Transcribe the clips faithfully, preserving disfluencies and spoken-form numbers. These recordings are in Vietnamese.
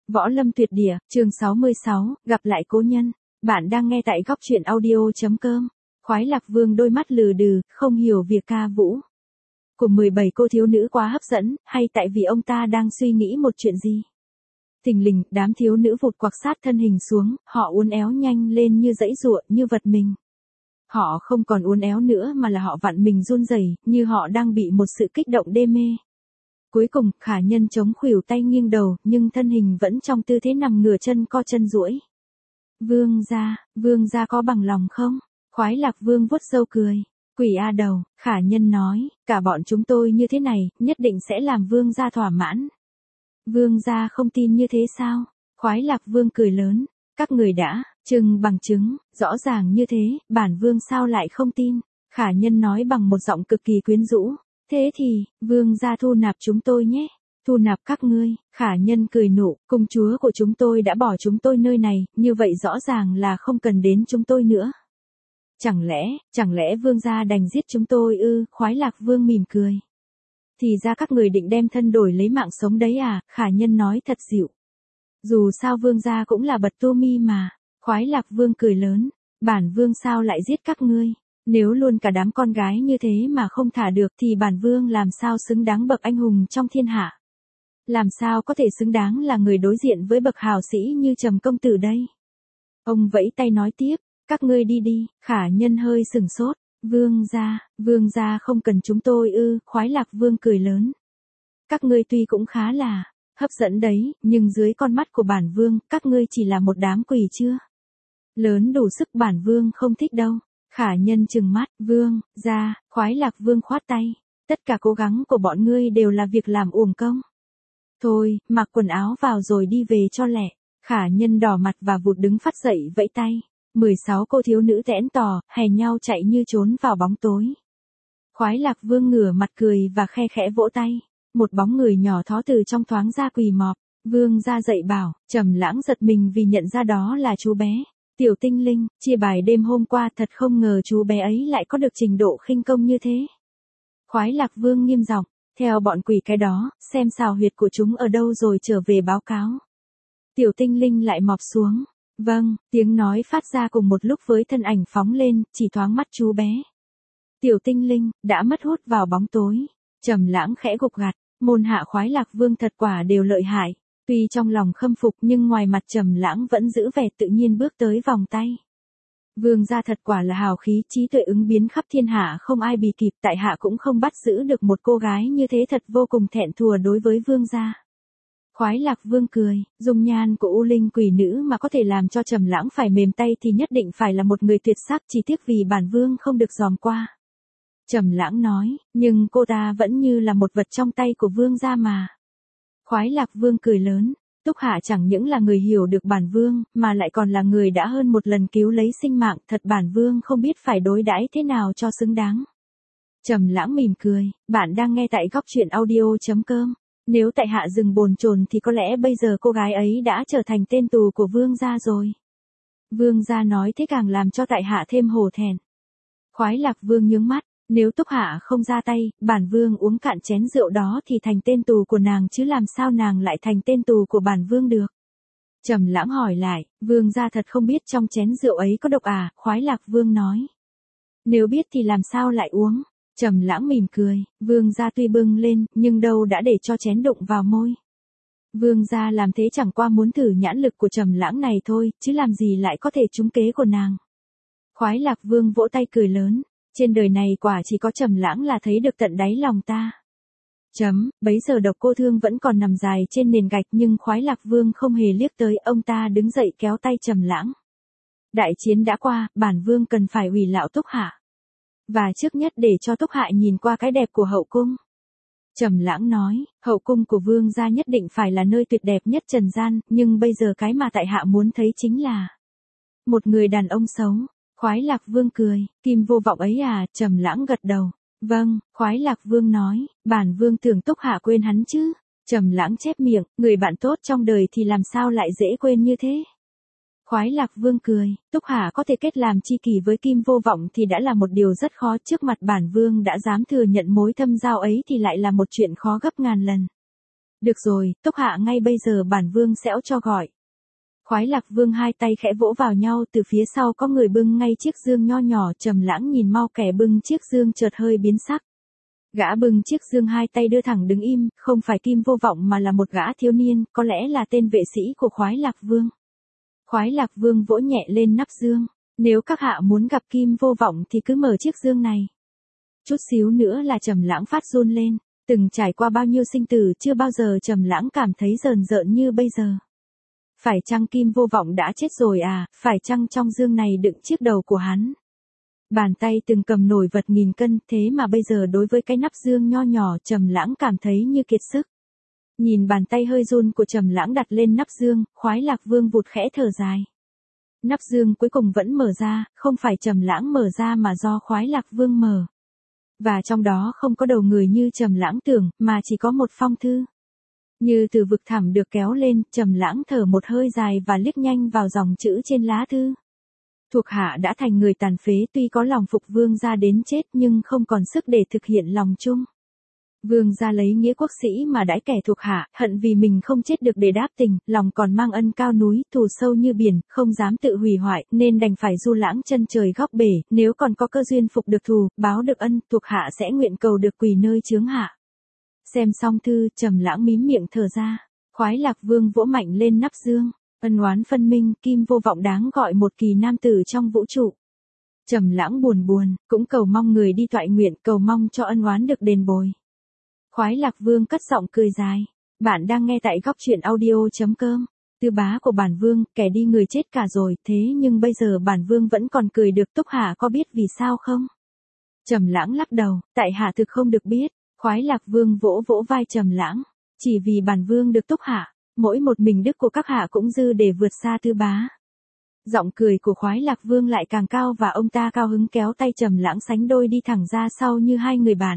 Võ Lâm Tuyệt Địa, chương sáu mươi sáu, gặp lại cố nhân. Bạn đang nghe tại góc truyện audio.com. Khoái Lạc Vương đôi mắt lừ đừ, không hiểu việc ca vũ của mười bảy cô thiếu nữ quá hấp dẫn, hay tại vì ông ta đang suy nghĩ một chuyện gì. Thình lình, đám thiếu nữ vụt quặc sát thân hình xuống, họ uốn éo nhanh lên như giãy giụa, như vật mình. Họ không còn uốn éo nữa mà là họ vặn mình run rẩy, như họ đang bị một sự kích động đê mê. Cuối cùng, Khả Nhân chống khuỷu tay nghiêng đầu, nhưng thân hình vẫn trong tư thế nằm ngửa chân co chân duỗi. Vương gia, vương gia có bằng lòng không? Khoái Lạc Vương vuốt râu cười. Quỷ a đầu, Khả Nhân nói, cả bọn chúng tôi như thế này, nhất định sẽ làm vương gia thỏa mãn. Vương gia không tin như thế sao? Khoái Lạc Vương cười lớn. Các người đã, trưng bằng chứng, rõ ràng như thế, bản vương sao lại không tin? Khả Nhân nói bằng một giọng cực kỳ quyến rũ. Thế thì, vương gia thu nạp chúng tôi nhé. Thu nạp các ngươi. Khả Nhân cười nụ, công chúa của chúng tôi đã bỏ chúng tôi nơi này, như vậy rõ ràng là không cần đến chúng tôi nữa. Chẳng lẽ, chẳng lẽ vương gia đành giết chúng tôi ư? Khoái Lạc Vương mỉm cười. Thì ra các người định đem thân đổi lấy mạng sống đấy à? Khả Nhân nói thật dịu. Dù sao vương gia cũng là bật tô mi mà. Khoái Lạc Vương cười lớn. Bản vương sao lại giết các ngươi? Nếu luôn cả đám con gái như thế mà không thả được thì bản vương làm sao xứng đáng bậc anh hùng trong thiên hạ? Làm sao có thể xứng đáng là người đối diện với bậc hào sĩ như Trầm công tử đây? Ông vẫy tay nói tiếp, các ngươi đi đi. Khả Nhân hơi sừng sốt. Vương gia, vương gia không cần chúng tôi ư? Khoái Lạc Vương cười lớn. Các ngươi tuy cũng khá là hấp dẫn đấy, nhưng dưới con mắt của bản vương, các ngươi chỉ là một đám quỷ chưa? Lớn đủ sức bản vương không thích đâu. Khả Nhân trừng mắt, vương, ra, Khoái Lạc Vương khoát tay. Tất cả cố gắng của bọn ngươi đều là việc làm uổng công. Thôi, mặc quần áo vào rồi đi về cho lẹ. Khả Nhân đỏ mặt và vụt đứng phát dậy vẫy tay. mười sáu cô thiếu nữ thẽn tò, hè nhau chạy như trốn vào bóng tối. Khoái Lạc Vương ngửa mặt cười và khe khẽ vỗ tay. Một bóng người nhỏ thó từ trong thoáng ra quỳ mọp. Vương ra dậy bảo, Trầm Lãng giật mình vì nhận ra đó là chú bé. Tiểu Tinh Linh, chia bài đêm hôm qua thật không ngờ chú bé ấy lại có được trình độ khinh công như thế. Khoái Lạc Vương nghiêm giọng, theo bọn quỷ cái đó, xem xào huyệt của chúng ở đâu rồi trở về báo cáo. Tiểu Tinh Linh lại mọp xuống. Vâng, tiếng nói phát ra cùng một lúc với thân ảnh phóng lên, chỉ thoáng mắt chú bé. Tiểu Tinh Linh, đã mất hút vào bóng tối. Trầm Lãng khẽ gục gặt, môn hạ Khoái Lạc Vương thật quả đều lợi hại. Tuy trong lòng khâm phục nhưng ngoài mặt Trầm Lãng vẫn giữ vẻ tự nhiên bước tới vòng tay. Vương gia thật quả là hào khí trí tuệ ứng biến khắp thiên hạ không ai bì kịp, tại hạ cũng không bắt giữ được một cô gái như thế thật vô cùng thẹn thùa đối với vương gia. Khoái Lạc Vương cười, dung nhan của U Linh quỷ nữ mà có thể làm cho Trầm Lãng phải mềm tay thì nhất định phải là một người tuyệt sắc, chỉ tiếc vì bản vương không được dòm qua. Trầm Lãng nói, nhưng cô ta vẫn như là một vật trong tay của vương gia mà. Khoái Lạc Vương cười lớn, Túc Hạ chẳng những là người hiểu được bản vương, mà lại còn là người đã hơn một lần cứu lấy sinh mạng, thật bản vương không biết phải đối đãi thế nào cho xứng đáng. Trầm Lãng mỉm cười, bạn đang nghe tại góc truyện audio.com. Nếu tại hạ dừng bồn chồn thì có lẽ bây giờ cô gái ấy đã trở thành tên tù của vương gia rồi. Vương gia nói thế càng làm cho tại hạ thêm hổ thẹn. Khoái Lạc Vương nhướng mắt. Nếu Túc Hạ không ra tay, bản vương uống cạn chén rượu đó thì thành tên tù của nàng chứ làm sao nàng lại thành tên tù của bản vương được. Trầm Lãng hỏi lại, vương gia thật không biết trong chén rượu ấy có độc à? Khoái Lạc Vương nói. Nếu biết thì làm sao lại uống? Trầm Lãng mỉm cười, vương gia tuy bưng lên, nhưng đâu đã để cho chén đụng vào môi. Vương gia làm thế chẳng qua muốn thử nhãn lực của Trầm Lãng này thôi, chứ làm gì lại có thể trúng kế của nàng. Khoái Lạc Vương vỗ tay cười lớn. Trên đời này quả chỉ có Trầm Lãng là thấy được tận đáy lòng ta. Chấm, bấy giờ Độc Cô Thương vẫn còn nằm dài trên nền gạch nhưng Khoái Lạc Vương không hề liếc tới, ông ta đứng dậy kéo tay Trầm Lãng. Đại chiến đã qua, bản vương cần phải hủy lão Túc Hạ. Và trước nhất để cho Túc Hạ nhìn qua cái đẹp của hậu cung. Trầm Lãng nói, hậu cung của vương gia nhất định phải là nơi tuyệt đẹp nhất trần gian, nhưng bây giờ cái mà tại hạ muốn thấy chính là một người đàn ông xấu. Khoái Lạc Vương cười, Kim Vô Vọng ấy à? Trầm Lãng gật đầu. Vâng, Khoái Lạc Vương nói, bản vương tưởng Túc Hạ quên hắn chứ. Trầm Lãng chép miệng, người bạn tốt trong đời thì làm sao lại dễ quên như thế. Khoái Lạc Vương cười, Túc Hạ có thể kết làm tri kỷ với Kim Vô Vọng thì đã là một điều rất khó, trước mặt bản vương đã dám thừa nhận mối thâm giao ấy thì lại là một chuyện khó gấp ngàn lần. Được rồi, Túc Hạ ngay bây giờ bản vương sẽ cho gọi. Khoái Lạc Vương hai tay khẽ vỗ vào nhau, từ phía sau có người bưng ngay chiếc dương nho nhỏ. Trầm Lãng nhìn mau kẻ bưng chiếc dương chợt hơi biến sắc. Gã bưng chiếc dương hai tay đưa thẳng đứng im, không phải Kim Vô Vọng mà là một gã thiếu niên, có lẽ là tên vệ sĩ của Khoái Lạc Vương. Khoái Lạc Vương vỗ nhẹ lên nắp dương, nếu các hạ muốn gặp Kim Vô Vọng thì cứ mở chiếc dương này. Chút xíu nữa là Trầm Lãng phát run lên, từng trải qua bao nhiêu sinh tử chưa bao giờ Trầm Lãng cảm thấy rờn rợn như bây giờ. Phải chăng Kim Vô Vọng đã chết rồi à, phải chăng trong dương này đựng chiếc đầu của hắn? Bàn tay từng cầm nổi vật nghìn cân, thế mà bây giờ đối với cái nắp dương nho nhỏ Trầm Lãng cảm thấy như kiệt sức. Nhìn bàn tay hơi run của Trầm Lãng đặt lên nắp dương, Khoái Lạc Vương vụt khẽ thở dài. Nắp dương cuối cùng vẫn mở ra, không phải Trầm Lãng mở ra mà do Khoái Lạc Vương mở. Và trong đó không có đầu người như Trầm Lãng tưởng, mà chỉ có một phong thư. Như từ vực thẳm được kéo lên, Trầm Lãng thở một hơi dài và liếc nhanh vào dòng chữ trên lá thư. Thuộc hạ đã thành người tàn phế, tuy có lòng phục vương gia đến chết nhưng không còn sức để thực hiện lòng chung. Vương gia lấy nghĩa quốc sĩ mà đãi kẻ thuộc hạ, hận vì mình không chết được để đáp tình, lòng còn mang ân cao núi, thù sâu như biển, không dám tự hủy hoại, nên đành phải du lãng chân trời góc bể, nếu còn có cơ duyên phục được thù, báo được ân, thuộc hạ sẽ nguyện cầu được quỳ nơi chướng hạ. Xem xong thư, Trầm Lãng mím miệng thở ra. Khoái Lạc Vương vỗ mạnh lên nắp dương. Ân oán phân minh, Kim Vô Vọng đáng gọi một kỳ nam tử trong vũ trụ. Trầm Lãng buồn buồn, cũng cầu mong người đi toại nguyện, cầu mong cho ân oán được đền bồi. Khoái Lạc Vương cất giọng cười dài. Bạn đang nghe tại góc truyện audio chấm com. Tư bá của bản vương, kẻ đi người chết cả rồi, thế nhưng bây giờ bản vương vẫn còn cười được. Túc hạ có biết vì sao không? Trầm Lãng lắc đầu, tại hạ thực không được biết. Khoái Lạc Vương vỗ vỗ vai Trầm Lãng, chỉ vì bản vương được Túc hạ, mỗi một mình đức của các hạ cũng dư để vượt xa tư bá. Giọng cười của Khoái Lạc Vương lại càng cao và ông ta cao hứng kéo tay Trầm Lãng sánh đôi đi thẳng ra sau như hai người bạn.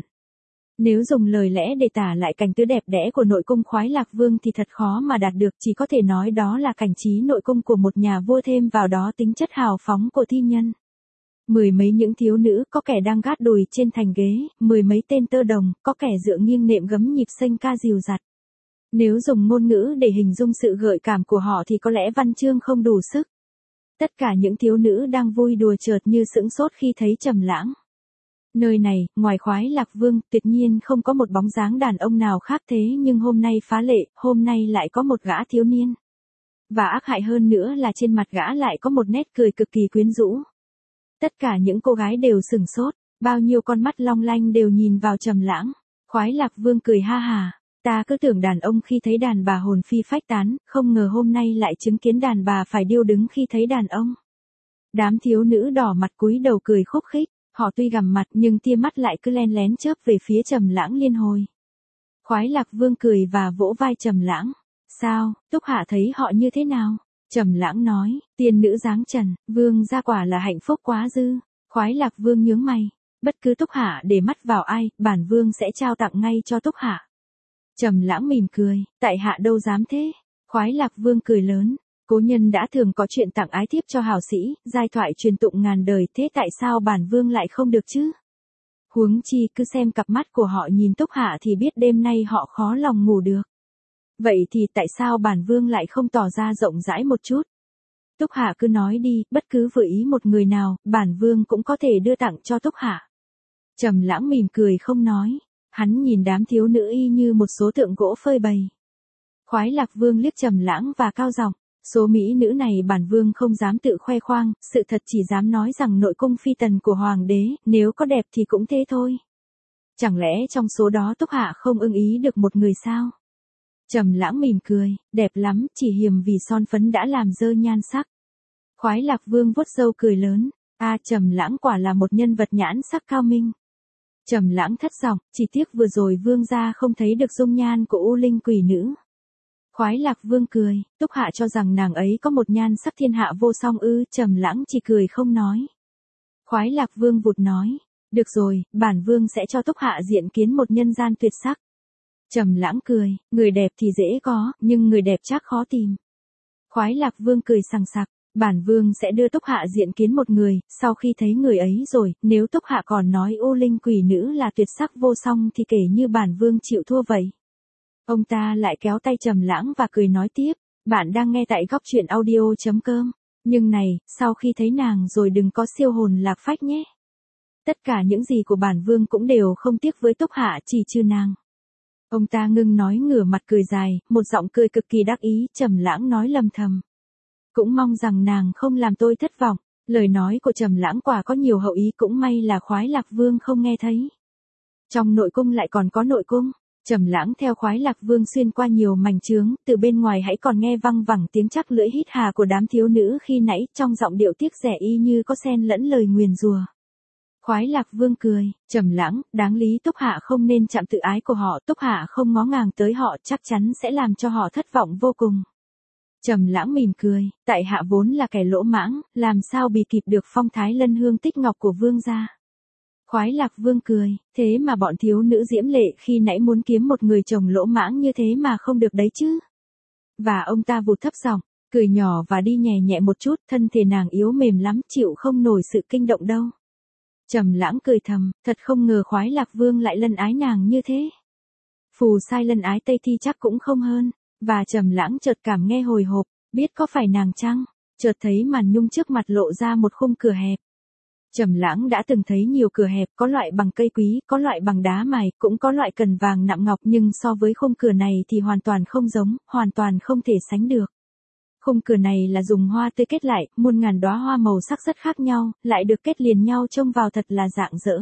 Nếu dùng lời lẽ để tả lại cảnh tứ đẹp đẽ của nội cung Khoái Lạc Vương thì thật khó mà đạt được, chỉ có thể nói đó là cảnh trí nội cung của một nhà vua, thêm vào đó tính chất hào phóng của thi nhân. Mười mấy những thiếu nữ, có kẻ đang gác đùi trên thành ghế, mười mấy tên tơ đồng, có kẻ dựa nghiêng nệm gấm nhịp xanh ca dìu dặt. Nếu dùng ngôn ngữ để hình dung sự gợi cảm của họ thì có lẽ văn chương không đủ sức. Tất cả những thiếu nữ đang vui đùa chợt như sững sốt khi thấy Trầm Lãng. Nơi này, ngoài Khoái Lạc Vương, tuyệt nhiên không có một bóng dáng đàn ông nào khác, thế nhưng hôm nay phá lệ, hôm nay lại có một gã thiếu niên. Và ác hại hơn nữa là trên mặt gã lại có một nét cười cực kỳ quyến rũ. Tất cả những cô gái đều sửng sốt, bao nhiêu con mắt long lanh đều nhìn vào Trầm Lãng. Khoái Lạc Vương cười ha hà, ta cứ tưởng đàn ông khi thấy đàn bà hồn phi phách tán, không ngờ hôm nay lại chứng kiến đàn bà phải điêu đứng khi thấy đàn ông. Đám thiếu nữ đỏ mặt cúi đầu cười khúc khích, họ tuy gằm mặt nhưng tia mắt lại cứ len lén chớp về phía Trầm Lãng liên hồi. Khoái Lạc Vương cười và vỗ vai Trầm Lãng, sao, Túc hạ thấy họ như thế nào? Trầm Lãng nói, tiên nữ dáng trần, vương gia quả là hạnh phúc quá dư. Khoái Lạc Vương nhướng mày, bất cứ Túc hạ để mắt vào ai, bản vương sẽ trao tặng ngay cho Túc hạ. Trầm Lãng mỉm cười, tại hạ đâu dám thế. Khoái Lạc Vương cười lớn, cố nhân đã thường có chuyện tặng ái thiếp cho hào sĩ, giai thoại truyền tụng ngàn đời, thế tại sao bản vương lại không được chứ? Huống chi cứ xem cặp mắt của họ nhìn Túc hạ thì biết đêm nay họ khó lòng ngủ được. Vậy thì tại sao bản vương lại không tỏ ra rộng rãi một chút? Túc hạ cứ nói đi, bất cứ vừa ý một người nào, bản vương cũng có thể đưa tặng cho Túc hạ. Trầm Lãng mỉm cười không nói, hắn nhìn đám thiếu nữ y như một số tượng gỗ phơi bày. Khoái Lạc Vương liếc Trầm Lãng và cao giọng, số mỹ nữ này bản vương không dám tự khoe khoang, sự thật chỉ dám nói rằng nội cung phi tần của hoàng đế, nếu có đẹp thì cũng thế thôi. Chẳng lẽ trong số đó Túc hạ không ưng ý được một người sao? Trầm Lãng mỉm cười, đẹp lắm, chỉ hiềm vì son phấn đã làm dơ nhan sắc. Khoái Lạc Vương vuốt râu cười lớn, a Trầm Lãng quả là một nhân vật nhãn sắc cao minh. Trầm Lãng thất giọng, chỉ tiếc vừa rồi vương gia không thấy được dung nhan của U Linh quỷ nữ. Khoái Lạc Vương cười, Túc hạ cho rằng nàng ấy có một nhan sắc thiên hạ vô song ư? Trầm Lãng chỉ cười không nói. Khoái Lạc Vương vụt nói, được rồi, bản vương sẽ cho Túc hạ diện kiến một nhân gian tuyệt sắc. Trầm Lãng cười, người đẹp thì dễ có, nhưng người đẹp chắc khó tìm. Khoái Lạc Vương cười sằng sặc, bản vương sẽ đưa Túc hạ diện kiến một người, sau khi thấy người ấy rồi, nếu Túc hạ còn nói U Linh quỷ nữ là tuyệt sắc vô song thì kể như bản vương chịu thua vậy. Ông ta lại kéo tay Trầm Lãng và cười nói tiếp, bạn đang nghe tại góc truyện audio.com. Nhưng này, sau khi thấy nàng rồi đừng có siêu hồn lạc phách nhé. Tất cả những gì của bản vương cũng đều không tiếc với Túc Hạ chỉ trừ nàng. Ông ta ngưng nói ngửa mặt cười dài, một giọng cười cực kỳ đắc ý. Trầm Lãng nói lầm thầm, cũng mong rằng nàng không làm tôi thất vọng. Lời nói của Trầm Lãng quả có nhiều hậu ý, cũng may là Khoái Lạc Vương không nghe thấy. Trong nội cung lại còn có nội cung. Trầm Lãng theo Khoái Lạc Vương xuyên qua nhiều mảnh chướng, từ bên ngoài hãy còn nghe văng vẳng tiếng chắc lưỡi hít hà của đám thiếu nữ khi nãy, trong giọng điệu tiếc rẻ y như có xen lẫn lời nguyền rủa. Khoái Lạc Vương cười, Trầm Lãng, đáng lý Túc Hạ không nên chạm tự ái của họ, Túc Hạ không ngó ngàng tới họ chắc chắn sẽ làm cho họ thất vọng vô cùng. Trầm Lãng mỉm cười, tại hạ vốn là kẻ lỗ mãng, làm sao bì kịp được phong thái lân hương tích ngọc của vương gia. Khoái Lạc Vương cười, thế mà bọn thiếu nữ diễm lệ khi nãy muốn kiếm một người chồng lỗ mãng như thế mà không được đấy chứ. Và ông ta vụt thấp giọng, cười nhỏ và đi nhẹ nhẹ một chút, thân thể nàng yếu mềm lắm, chịu không nổi sự kinh động đâu. Trầm Lãng cười thầm, thật không ngờ Khoái Lạc Vương lại lân ái nàng như thế. Phù sai lân ái Tây Thi chắc cũng không hơn. Và Trầm Lãng chợt cảm nghe hồi hộp, biết có phải nàng chăng? Chợt thấy màn nhung trước mặt lộ ra một khung cửa hẹp. Trầm Lãng đã từng thấy nhiều cửa hẹp, có loại bằng cây quý, có loại bằng đá mài, cũng có loại cần vàng nạm ngọc, nhưng so với khung cửa này thì hoàn toàn không giống, hoàn toàn không thể sánh được. Khung cửa này là dùng hoa tươi kết lại, muôn ngàn đóa hoa màu sắc rất khác nhau, lại được kết liền nhau trông vào thật là rạng rỡ.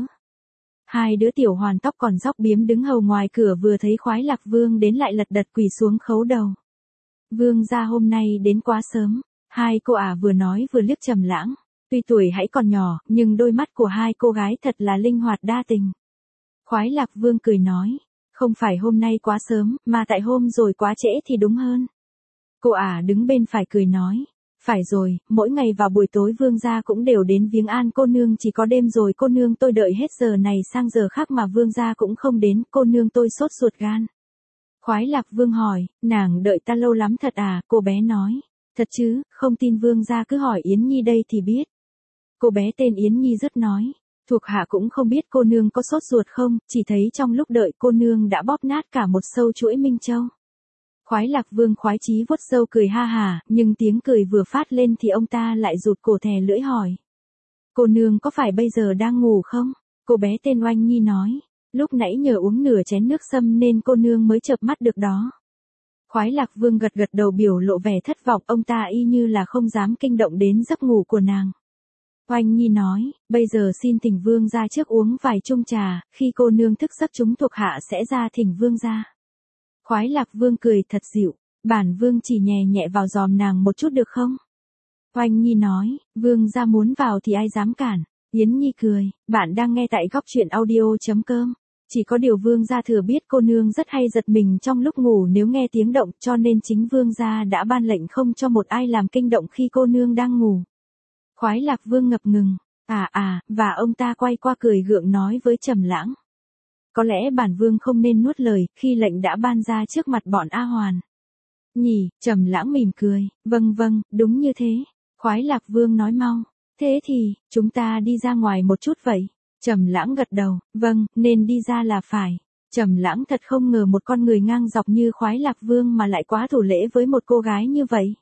Hai đứa tiểu hoàn tóc còn dóc biếm đứng hầu ngoài cửa vừa thấy Khoái Lạc Vương đến lại lật đật quỳ xuống khấu đầu. Vương gia hôm nay đến quá sớm, hai cô ả vừa nói vừa liếc Trầm Lãng. Tuy tuổi hãy còn nhỏ, nhưng đôi mắt của hai cô gái thật là linh hoạt đa tình. Khoái Lạc Vương cười nói, không phải hôm nay quá sớm, mà tại hôm rồi quá trễ thì đúng hơn. Cô ả đứng bên phải cười nói, phải rồi, mỗi ngày vào buổi tối vương gia cũng đều đến viếng an cô nương, chỉ có đêm rồi cô nương tôi đợi hết giờ này sang giờ khác mà vương gia cũng không đến, cô nương tôi sốt ruột gan. Khoái Lạc Vương hỏi, nàng đợi ta lâu lắm thật à? Cô bé nói, thật chứ, không tin vương gia cứ hỏi Yến Nhi đây thì biết. Cô bé tên Yến Nhi rứt nói, thuộc hạ cũng không biết cô nương có sốt ruột không, chỉ thấy trong lúc đợi cô nương đã bóp nát cả một sâu chuỗi Minh Châu. Khoái Lạc Vương khoái chí vuốt râu cười ha hả, nhưng tiếng cười vừa phát lên thì ông ta lại rụt cổ thè lưỡi hỏi. Cô nương có phải bây giờ đang ngủ không? Cô bé tên Oanh Nhi nói, lúc nãy nhờ uống nửa chén nước sâm nên cô nương mới chợp mắt được đó. Khoái Lạc Vương gật gật đầu biểu lộ vẻ thất vọng, ông ta y như là không dám kinh động đến giấc ngủ của nàng. Oanh Nhi nói, bây giờ xin thỉnh vương ra trước uống vài chung trà, khi cô nương thức giấc chúng thuộc hạ sẽ ra thỉnh vương ra. Khoái Lạc Vương cười thật dịu, bản vương chỉ nhẹ nhẹ vào giòm nàng một chút được không? Oanh Nhi nói, vương ra muốn vào thì ai dám cản. Yến Nhi cười, bạn đang nghe tại góc truyện audio.com. Chỉ có điều vương gia thừa biết cô nương rất hay giật mình trong lúc ngủ nếu nghe tiếng động, cho nên chính vương gia đã ban lệnh không cho một ai làm kinh động khi cô nương đang ngủ. Khoái Lạc Vương ngập ngừng, à à, và ông ta quay qua cười gượng nói với Trầm Lãng. Có lẽ bản vương không nên nuốt lời, khi lệnh đã ban ra trước mặt bọn A Hoàn. Nhỉ, Trầm Lãng mỉm cười, vâng vâng, đúng như thế. Khoái Lạc Vương nói mau, thế thì, chúng ta đi ra ngoài một chút vậy. Trầm Lãng gật đầu, vâng, nên đi ra là phải. Trầm Lãng thật không ngờ một con người ngang dọc như Khoái Lạc Vương mà lại quá thủ lễ với một cô gái như vậy.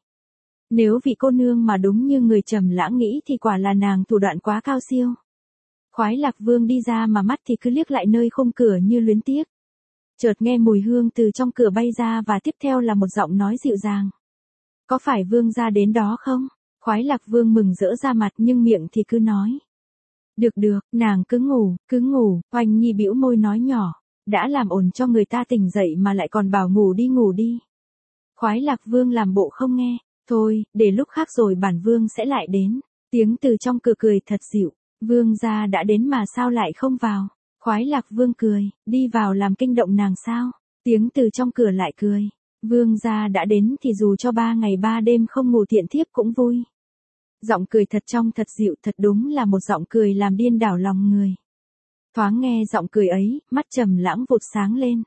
Nếu vị cô nương mà đúng như người Trầm Lãng nghĩ thì quả là nàng thủ đoạn quá cao siêu. Khoái Lạc Vương đi ra mà mắt thì cứ liếc lại nơi khung cửa như luyến tiếc. Chợt nghe mùi hương từ trong cửa bay ra và tiếp theo là một giọng nói dịu dàng. Có phải vương gia đến đó không? Khoái Lạc Vương mừng rỡ ra mặt nhưng miệng thì cứ nói. Được được, nàng cứ ngủ, cứ ngủ. Oanh Nhi bĩu môi nói nhỏ, đã làm ồn cho người ta tỉnh dậy mà lại còn bảo ngủ đi ngủ đi. Khoái Lạc Vương làm bộ không nghe, thôi, để lúc khác rồi bản vương sẽ lại đến. Tiếng từ trong cửa cười thật dịu, vương gia đã đến mà sao lại không vào? Khoái Lạc Vương cười, đi vào làm kinh động nàng sao? Tiếng từ trong cửa lại cười, vương gia đã đến thì dù cho ba ngày ba đêm không ngủ thiện thiếp cũng vui. Giọng cười thật trong thật dịu, thật đúng là một giọng cười làm điên đảo lòng người. Thoáng nghe giọng cười ấy, mắt Trầm Lãng vụt sáng lên.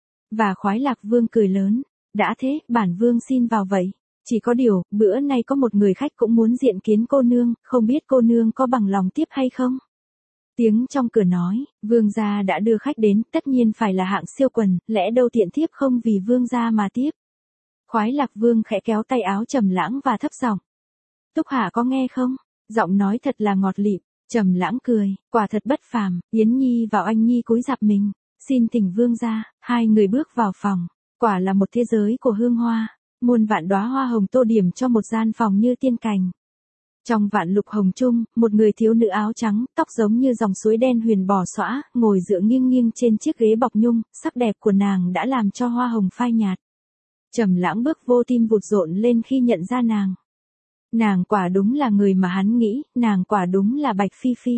Và Khoái Lạc Vương cười lớn, đã thế, bản vương xin vào vậy. Chỉ có điều, bữa nay có một người khách cũng muốn diện kiến cô nương, không biết cô nương có bằng lòng tiếp hay không? Tiếng trong cửa nói, vương gia đã đưa khách đến, tất nhiên phải là hạng siêu quần, lẽ đâu tiện thiếp không vì vương gia mà tiếp. Khoái Lạc Vương khẽ kéo tay áo Trầm Lãng và thấp giọng. Túc Hạ có nghe không? Giọng nói thật là ngọt lịm. Trầm Lãng cười, quả thật bất phàm. Yến Nhi và Oanh Nhi cúi rạp mình, xin thỉnh vương gia. Hai người bước vào phòng, quả là một thế giới của hương hoa, muôn vạn đóa hoa hồng tô điểm cho một gian phòng như tiên cảnh. Trong vạn lục hồng chung, một người thiếu nữ áo trắng, tóc giống như dòng suối đen huyền bò xõa, ngồi dựa nghiêng nghiêng trên chiếc ghế bọc nhung, sắc đẹp của nàng đã làm cho hoa hồng phai nhạt. Trầm Lãng bước vô tim vụt rộn lên khi nhận ra nàng. Nàng quả đúng là người mà hắn nghĩ, nàng quả đúng là Bạch Phi Phi.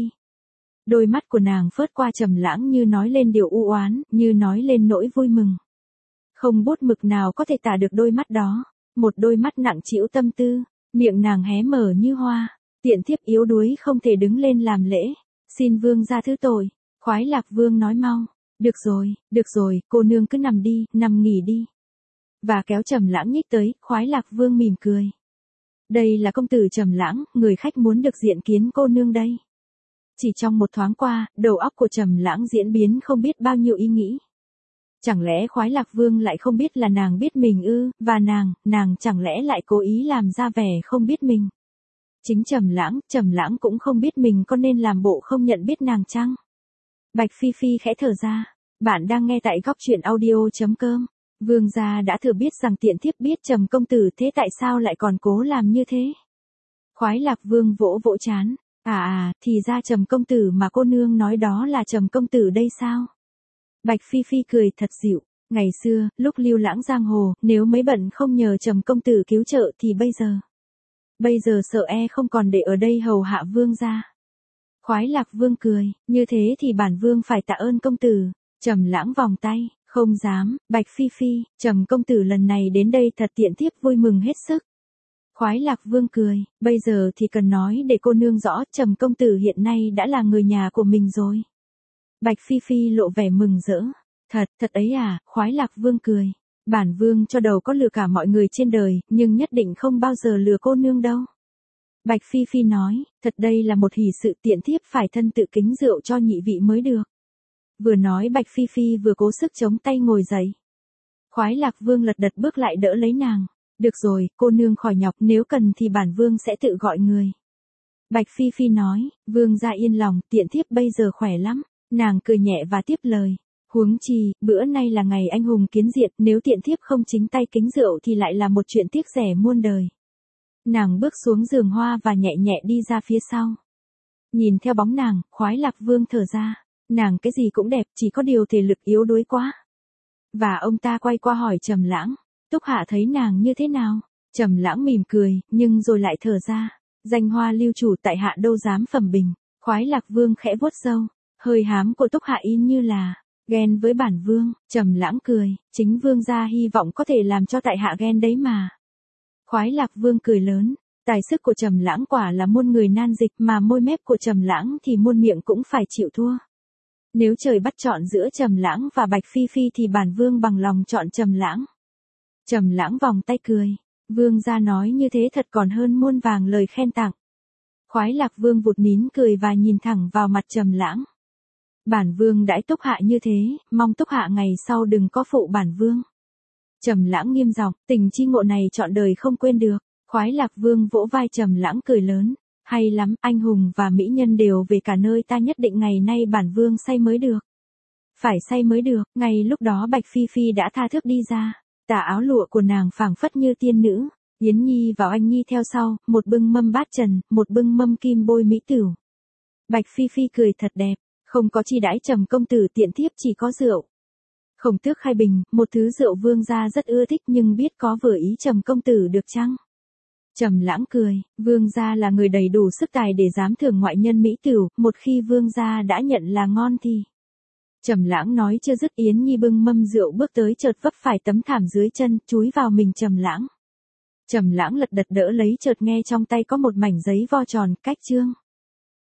Đôi mắt của nàng phớt qua Trầm Lãng như nói lên điều u oán, như nói lên nỗi vui mừng. Không bút mực nào có thể tả được đôi mắt đó, một đôi mắt nặng trĩu tâm tư, miệng nàng hé mở như hoa, tiện thiếp yếu đuối không thể đứng lên làm lễ, xin vương gia thứ tội. Khoái Lạc Vương nói mau, được rồi, được rồi, cô nương cứ nằm đi, nằm nghỉ đi. Và kéo Trầm Lãng nhích tới, Khoái Lạc Vương mỉm cười. Đây là công tử Trầm Lãng, người khách muốn được diện kiến cô nương đây. Chỉ trong một thoáng qua, đầu óc của Trầm Lãng diễn biến không biết bao nhiêu ý nghĩ. Chẳng lẽ Khoái Lạc Vương lại không biết là nàng biết mình ư, và nàng, nàng chẳng lẽ lại cố ý làm ra vẻ không biết mình. Chính Trầm Lãng, Trầm Lãng cũng không biết mình có nên làm bộ không nhận biết nàng chăng? Bạch Phi Phi khẽ thở ra, bạn đang nghe tại góc truyện audio chấm com. Vương gia đã thừa biết rằng tiện thiếp biết Trầm công tử, thế tại sao lại còn cố làm như thế? Khoái Lạc Vương vỗ vỗ trán, à à, thì ra Trầm công tử mà cô nương nói đó là Trầm công tử đây sao? Bạch Phi Phi cười thật dịu, ngày xưa, lúc lưu lãng giang hồ, nếu mấy bận không nhờ Trầm công tử cứu trợ thì bây giờ. Bây giờ sợ e không còn để ở đây hầu hạ vương gia. Khoái Lạc Vương cười, như thế thì bản vương phải tạ ơn công tử. Trầm Lãng vòng tay, không dám, Bạch Phi Phi, Trầm công tử lần này đến đây thật tiện thiếp vui mừng hết sức. Khoái Lạc Vương cười, bây giờ thì cần nói để cô nương rõ, Trầm công tử hiện nay đã là người nhà của mình rồi. Bạch Phi Phi lộ vẻ mừng rỡ. Thật, thật ấy à, Khoái Lạc Vương cười. Bản vương cho đầu có lừa cả mọi người trên đời, nhưng nhất định không bao giờ lừa cô nương đâu. Bạch Phi Phi nói, thật đây là một hỷ sự, tiện thiếp phải thân tự kính rượu cho nhị vị mới được. Vừa nói Bạch Phi Phi vừa cố sức chống tay ngồi dậy. Khoái Lạc Vương lật đật bước lại đỡ lấy nàng. Được rồi, cô nương khỏi nhọc, nếu cần thì bản vương sẽ tự gọi người. Bạch Phi Phi nói, vương gia yên lòng, tiện thiếp bây giờ khỏe lắm. Nàng cười nhẹ và tiếp lời. Huống chi, bữa nay là ngày anh hùng kiến diệt, nếu tiện thiếp không chính tay kính rượu thì lại là một chuyện tiếc rẻ muôn đời. Nàng bước xuống giường hoa và nhẹ nhẹ đi ra phía sau. Nhìn theo bóng nàng, Khoái Lạc Vương thở ra. Nàng cái gì cũng đẹp, chỉ có điều thể lực yếu đuối quá. Và ông ta quay qua hỏi Trầm Lãng, Túc Hạ thấy nàng như thế nào? Trầm Lãng mỉm cười, nhưng rồi lại thở ra. Danh hoa lưu chủ tại hạ đâu dám phẩm bình. Khoái Lạc Vương khẽ vuốt râu. Hơi hám của Túc Hạ in như là ghen với bản vương. Trầm Lãng cười, chính vương gia hy vọng có thể làm cho tại hạ ghen đấy mà. Khoái Lạc Vương cười lớn, tài sức của Trầm Lãng quả là muôn người nan dịch, mà môi mép của Trầm Lãng thì muôn miệng cũng phải chịu thua. Nếu trời bắt chọn giữa Trầm Lãng và Bạch Phi Phi thì bản vương bằng lòng chọn Trầm Lãng. Trầm Lãng vòng tay cười, vương gia nói như thế thật còn hơn muôn vàng lời khen tặng. Khoái Lạc Vương vụt nín cười và nhìn thẳng vào mặt Trầm Lãng. Bản vương đãi Túc Hạ như thế, mong Túc Hạ ngày sau đừng có phụ bản vương. Trầm Lãng nghiêm giọng, tình chi ngộ này trọn đời không quên được. Khoái Lạc Vương vỗ vai Trầm Lãng cười lớn, hay lắm, anh hùng và mỹ nhân đều về cả nơi ta, nhất định ngày nay bản vương say mới được. Phải say mới được. Ngay lúc đó Bạch Phi Phi đã tha thước đi ra, tà áo lụa của nàng phảng phất như tiên nữ. Yến Nhi và Oanh Nhi theo sau, một bưng mâm bát trần, một bưng mâm kim bôi mỹ tửu. Bạch Phi Phi cười thật đẹp, không có chi đãi Trầm công tử, tiện thiếp chỉ có rượu. Khổng Tước khai bình, một thứ rượu vương gia rất ưa thích, nhưng biết có vừa ý Trầm công tử được chăng? Trầm Lãng cười, vương gia là người đầy đủ sức tài để dám thưởng ngoại nhân mỹ tửu, một khi vương gia đã nhận là ngon thì. Trầm Lãng nói chưa dứt, Yến Nhi bưng mâm rượu bước tới, chợt vấp phải tấm thảm dưới chân, chúi vào mình Trầm Lãng. Trầm Lãng lật đật đỡ lấy, chợt nghe trong tay có một mảnh giấy vo tròn, cách chương.